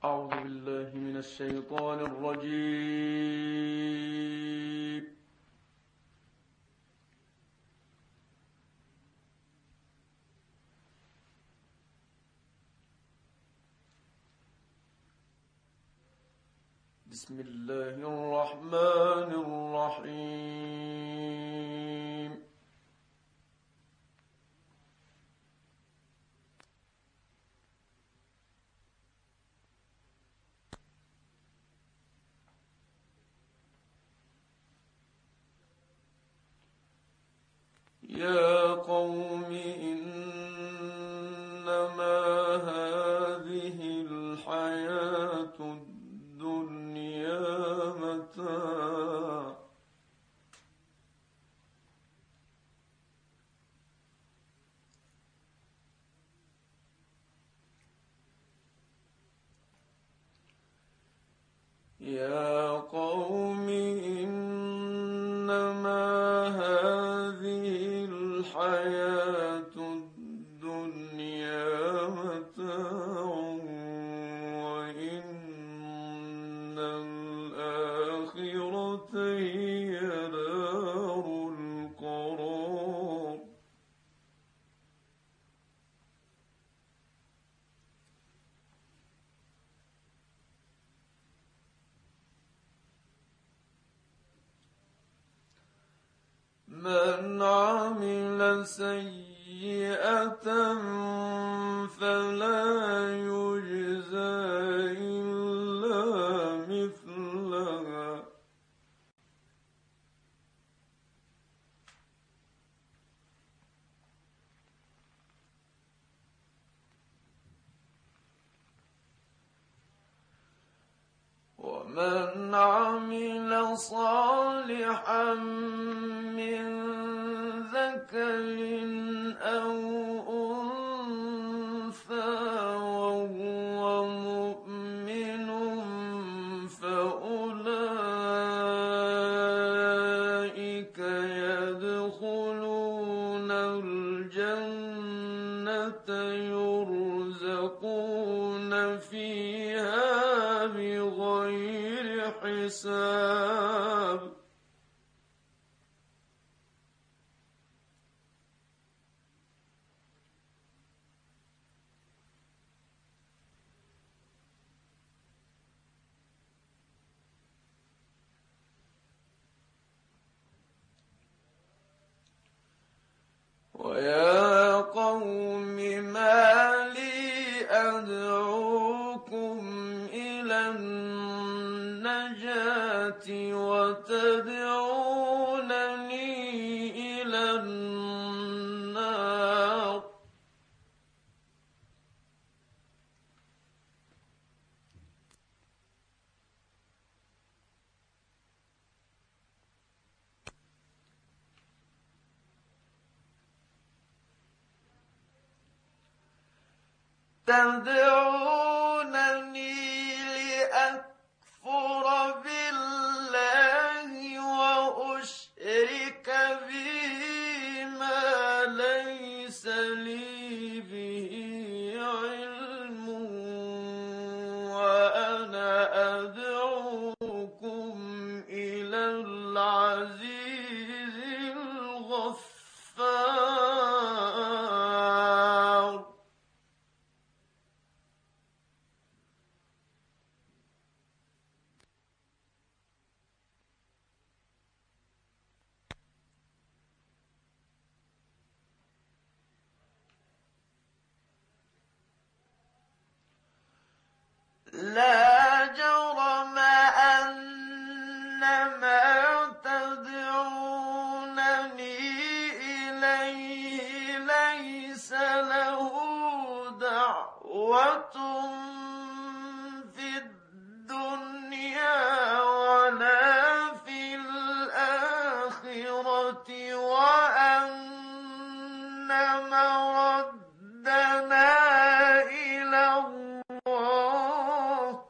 أعوذ بالله من الشيطان الرجيم. بسم الله الرحمن الرحيم. يا قوم إنما هذه الحياة الدنيا متاع يا قوم إنما هذه الحياة الدنيا متاع وإن الآخرة هي دار القرار. من عمل سيئة فلا يجزى إلا مثلها ومن عمل صالحا من ذكر أو أنثى وهو مؤمن فأولئك يدخلون الجنة يرزقون فيها بغير حساب. ويا قوم ما لي أدعوكم إلى النجاة وتدعونني إلى النار. تدعونني لأكفر بالله وأشرك به ما ليس لي به علم وأنا أدعوكم إلى العزيز الغفار. لا جرم أن ما تدعونني إليه ليس له دعوة في الدنيا ولا في الآخرة وأن مردنا إلى الله.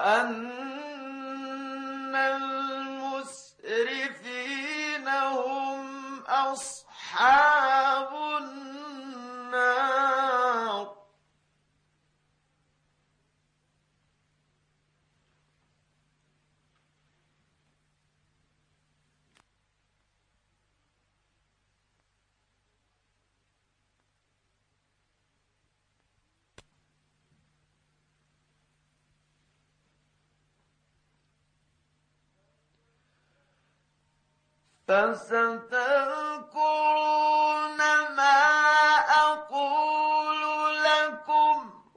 وأن المسرفين هم أصحاب النار. فستذكرون ما أقول لكم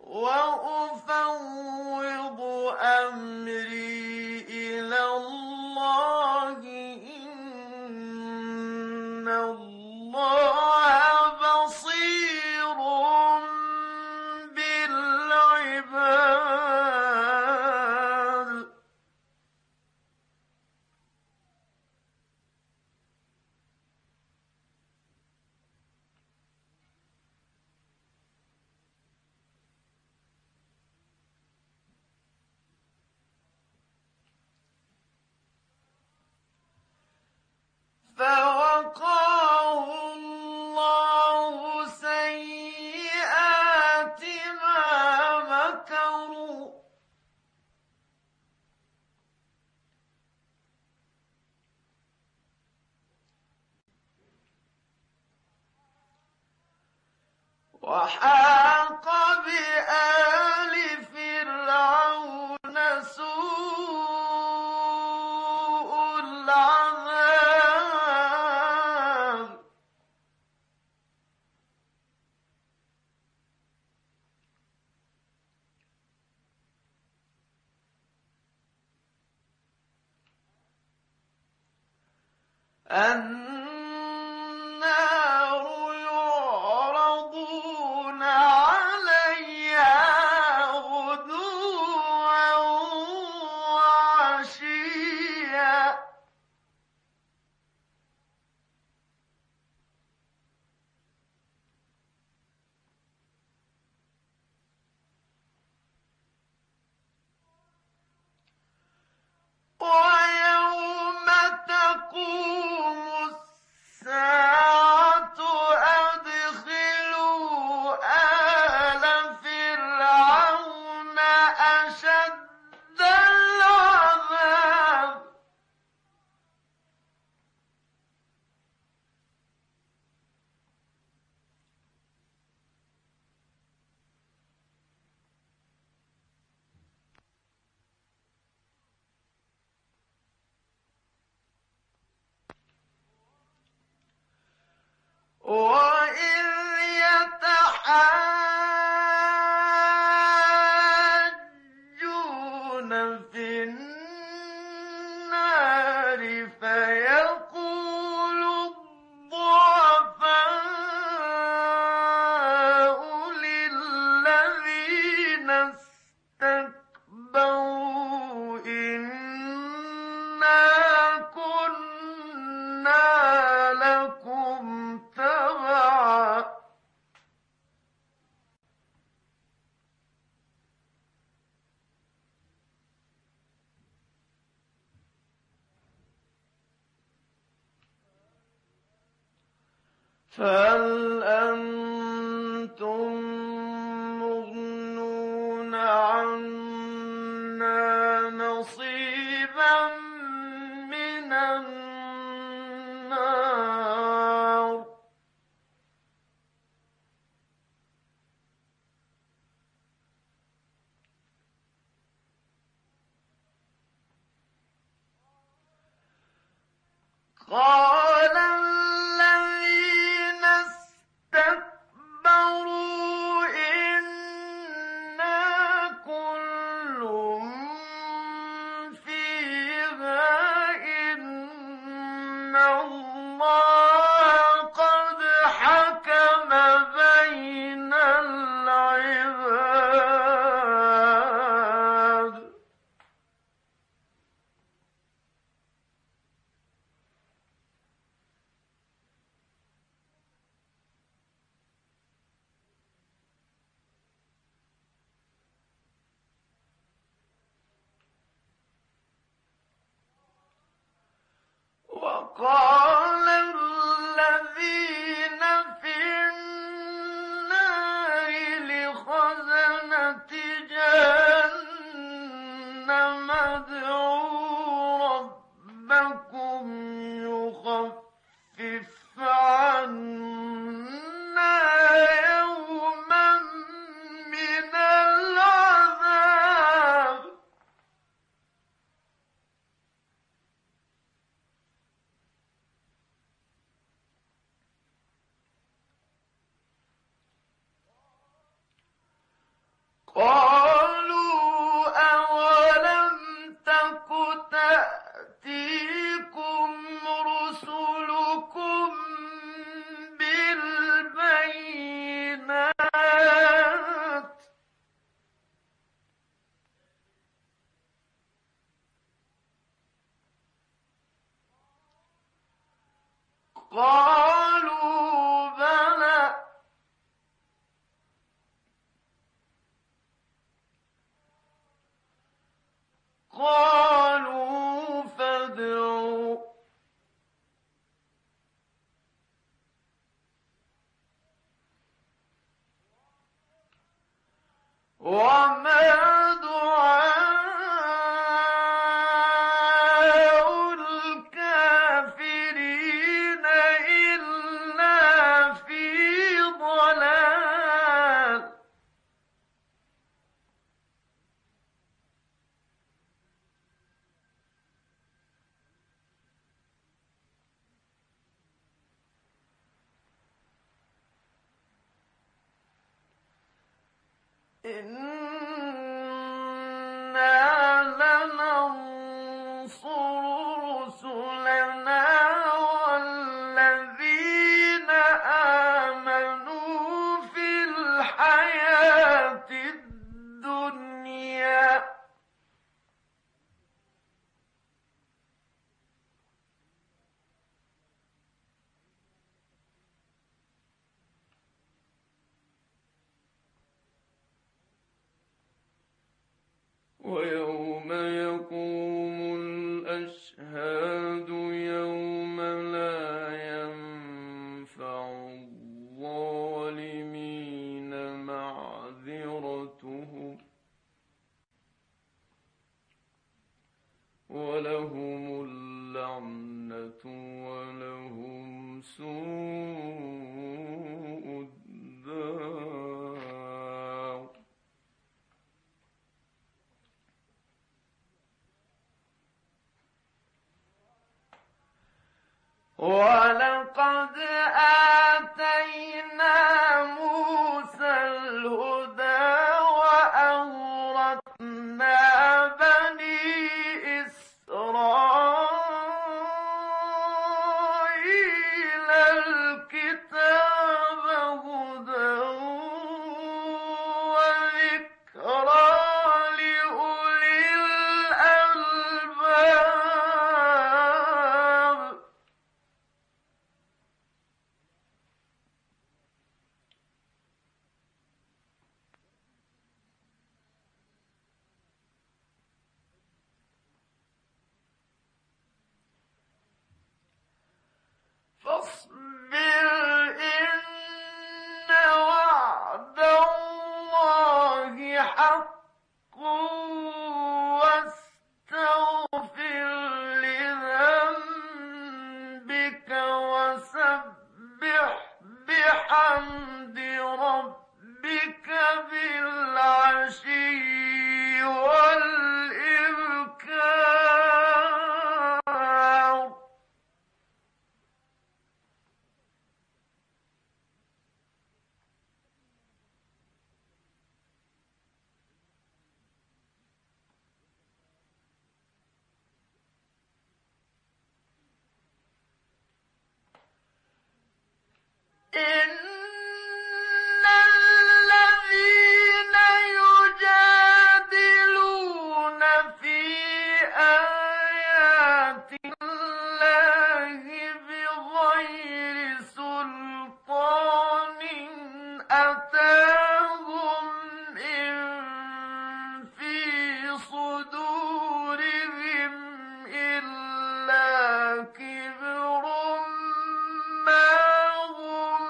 وأفوض أمري إلى الله إن الله بصير بالعباد. فوقاه الله سيئات ما مكروا وحاق بآل فرعون سوء العذاب النار يعرضون عليها غدوا وعشيا ويوم تقوم الساعة أدخلوا آل فرعون أشد العذاب وإذ يتحاجون في النار فيقول الضعفاء للذين استكبروا إنا كنا لكم تبعا فهل أنتم مغنون عنا نصيبا من النار قال الذين استكبروا إنا كل فيها إن الله قد حكم بين العباد قالوا بلى قالوا فادعوا وما دعاء الكافرين إلا في ضلال إنا لننصر رسلنا والذين آمنوا في الحياة الدنيا ويوم يقوم الأشهاد يوم لا ينفع الظالمين معذرتهم ولهم اللعنة ولهم سوء الدار ولقد آتينا موسى الهدى وأورثنا بني إسرائيل الكتاب هدى وذكرى لأولي الألباب فاصبر إن وعد الله حق واستغفر لذنبك وسبح بحمد ربك بالعشي والإبكار إن الذين يجادلون في آيات الله بغير سلطان أتاهم إن في صدورهم إلا كبر ما هم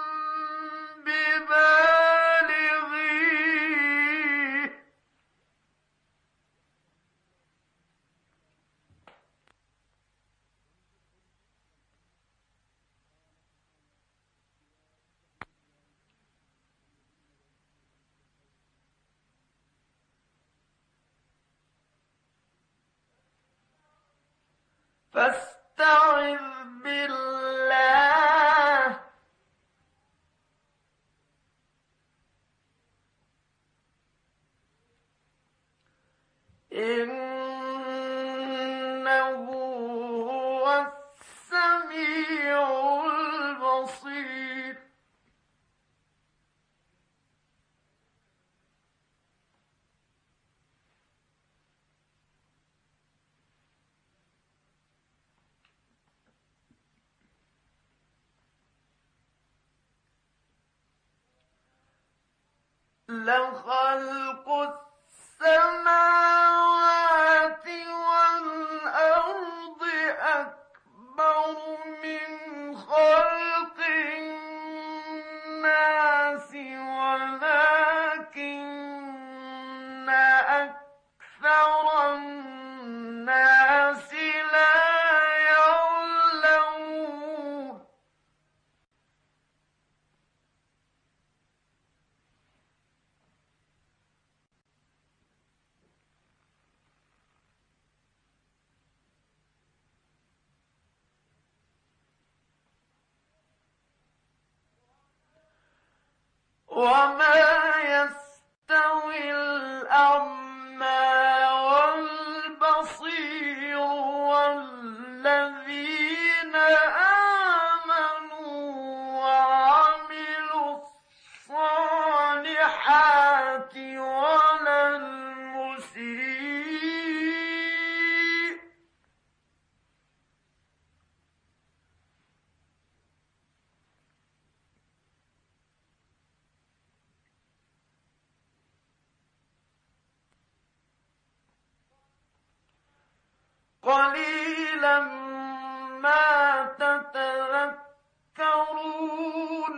ببالغيه فاستعذ بالله إنه هو السميع البصير لخلق السماوات والأرض أكبر من خلق الناس ولكن أكثر الناس لا يعلمون وما يستوي الأعمى والبصير والذين آمنوا وعملوا الصالحات ولا المسيء قليلا ما تتذكرون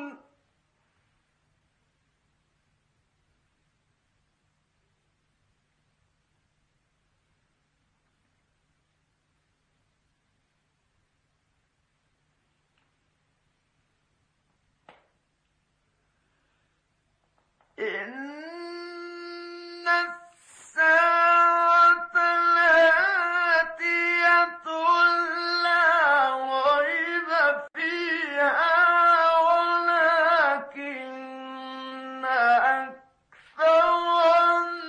إن الساعة لآتية لا ريب فيها ولكن أكثر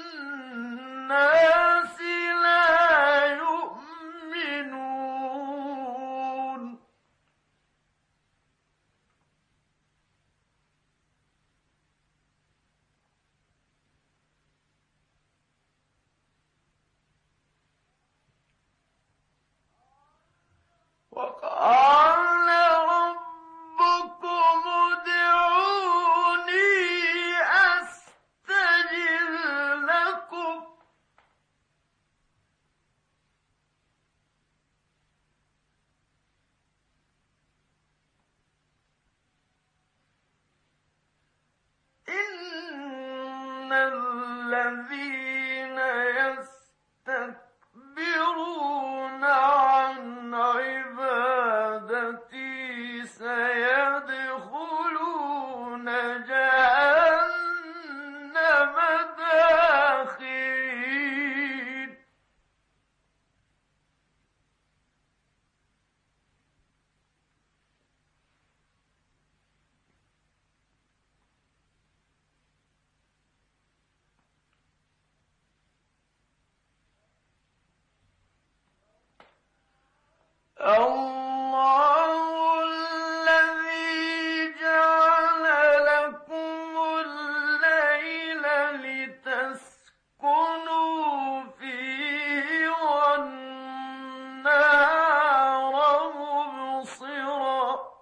الناس لا يؤمنون وقال ربكم ادعوني أستجب لكم إن الذين يستكبرون عن عبادتي سيدخلون جهنم داخرين الله الذي جعل لكم الليل لتسكنوا فيه والنهار مبصرا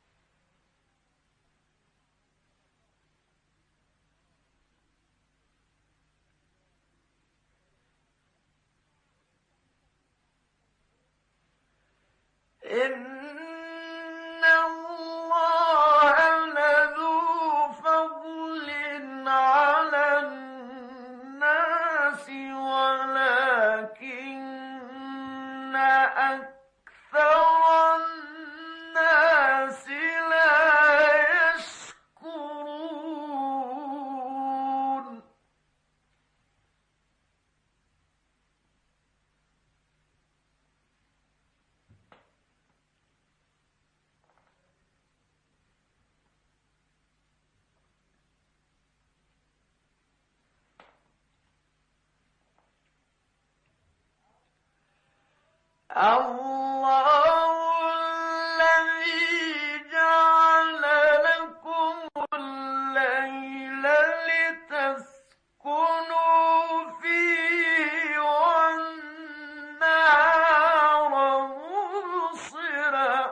إن الله لذو فضل على الناس ولكن أكثر الناس لا يشكرون الله الذي جعل لكم الليل لتسكنوا فيه والنهار مبصرا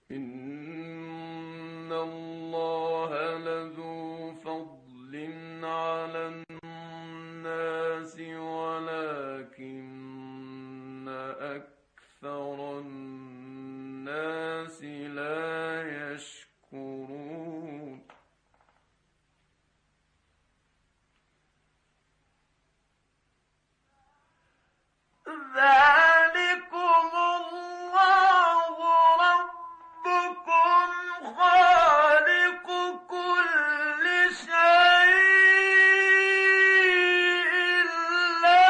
إن الله لذو فضل على الناس ولكن أكثر الناس لا يشكرون ذلكم الله ربكم خالق كل شيء لا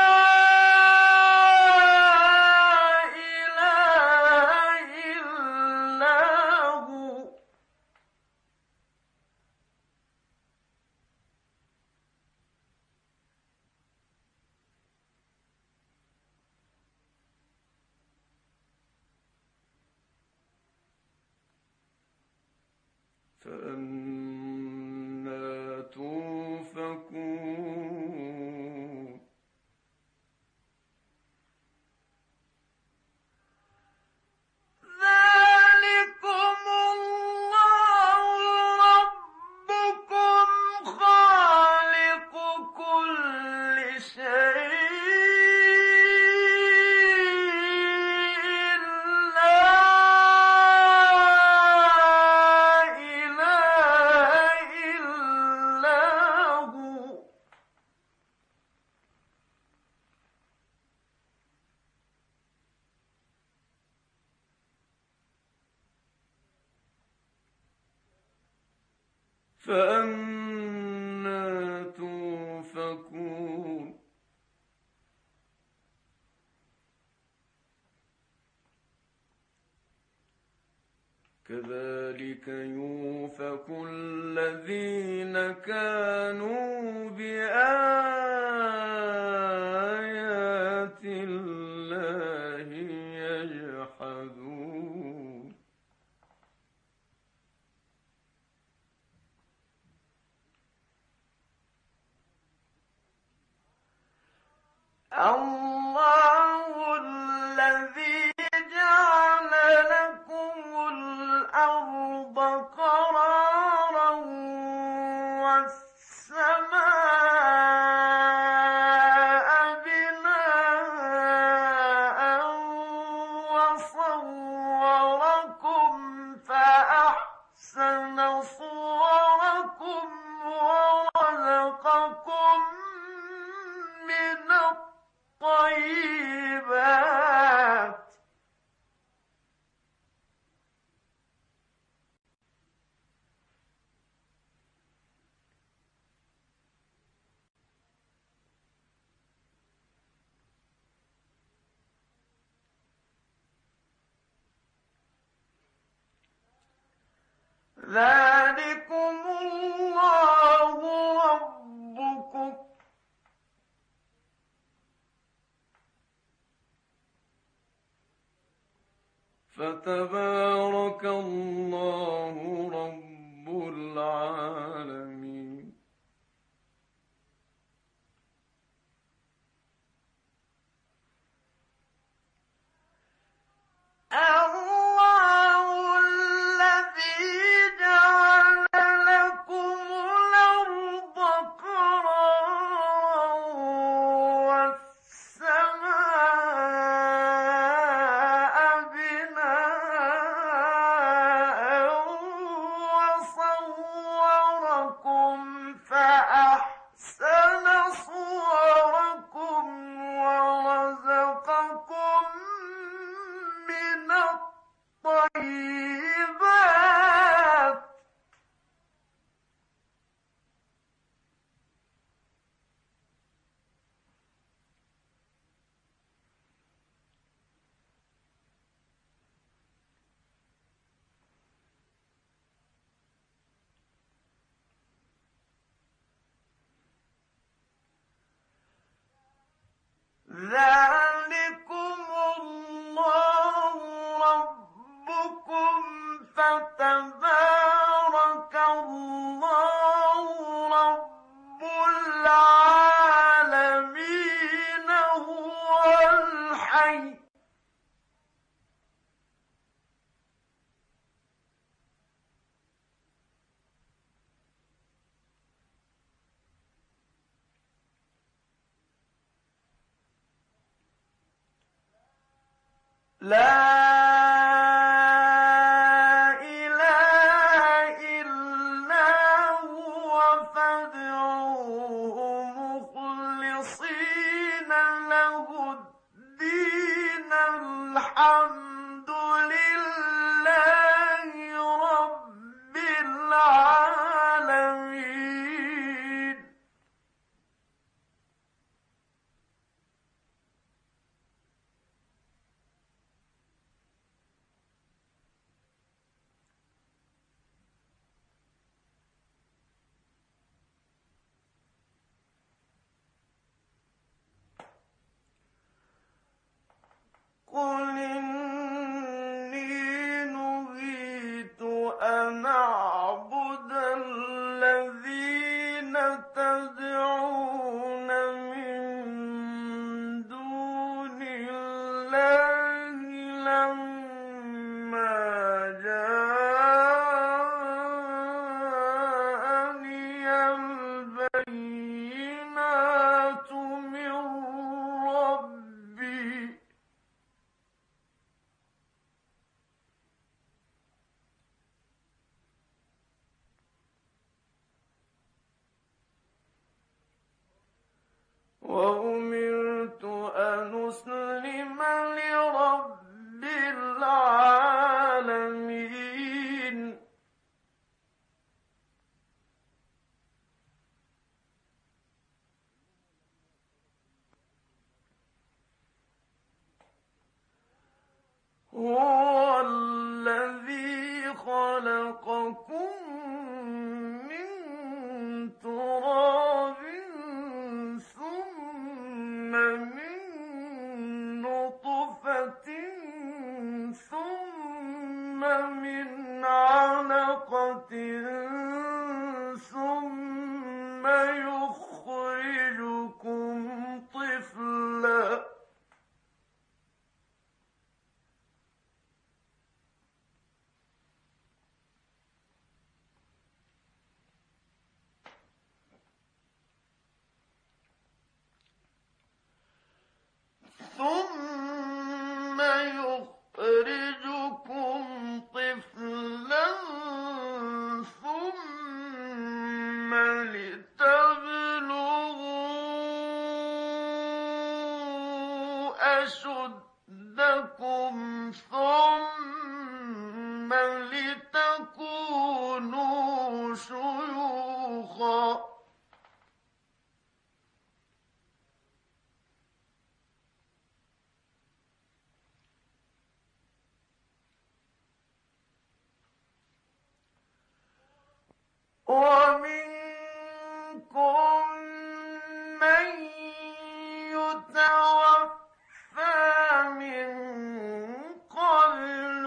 إله إلا هو فأنى توفكون ذلكم الله ربكم خالق كل شيء لا إله إلا هو فأنى توفكون كذلك يوفك الذين كانوا بآيات الله يجحدون الله الذي جعل لكم الأرض قرارا والسماء بناء وصوركم فأحسن صوركم ورزقكم من الطيبات ذلكم الله ربكم فتبارك الله رب العالمين الله الذي جعل لكم الأرض قرارا والسماء بناء وصوركم فأحسن صوركم ورزقكم من الطيبات ذلكم الله ربكم فتبارك الله رب العالمين هو الحي لا إله إلا هو فادعوه مخلصين له الدين الحمد لله رب العالمين. قل إني نهيت أن أعبد الذين تدعون من دون الله لما جاءني البينات من ربي. وأمرت أن أسلم لرب العالمين. هو الذي خلقكم من تراب ثم من نطفة ثم من علقة ثم يخرجكم طفلا. ثم يخرجكم طفلا ثم لتبلغوا أشدكم ثم لتكونوا شيوخا. ومنكم من يتوفى من قبل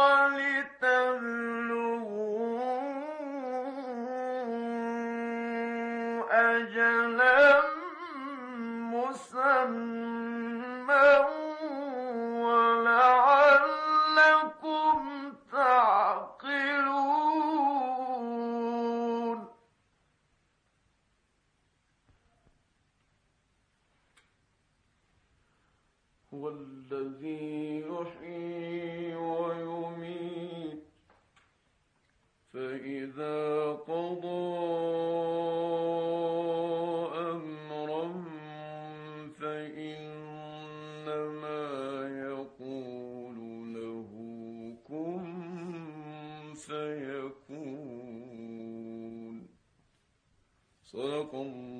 ولتبلغوا أجلا مسمى ولعلكم تعقلون. هو الذي يحيي ويميت فإذا قضى أمرا فإنما يقول له كن فيكون. صدق الله.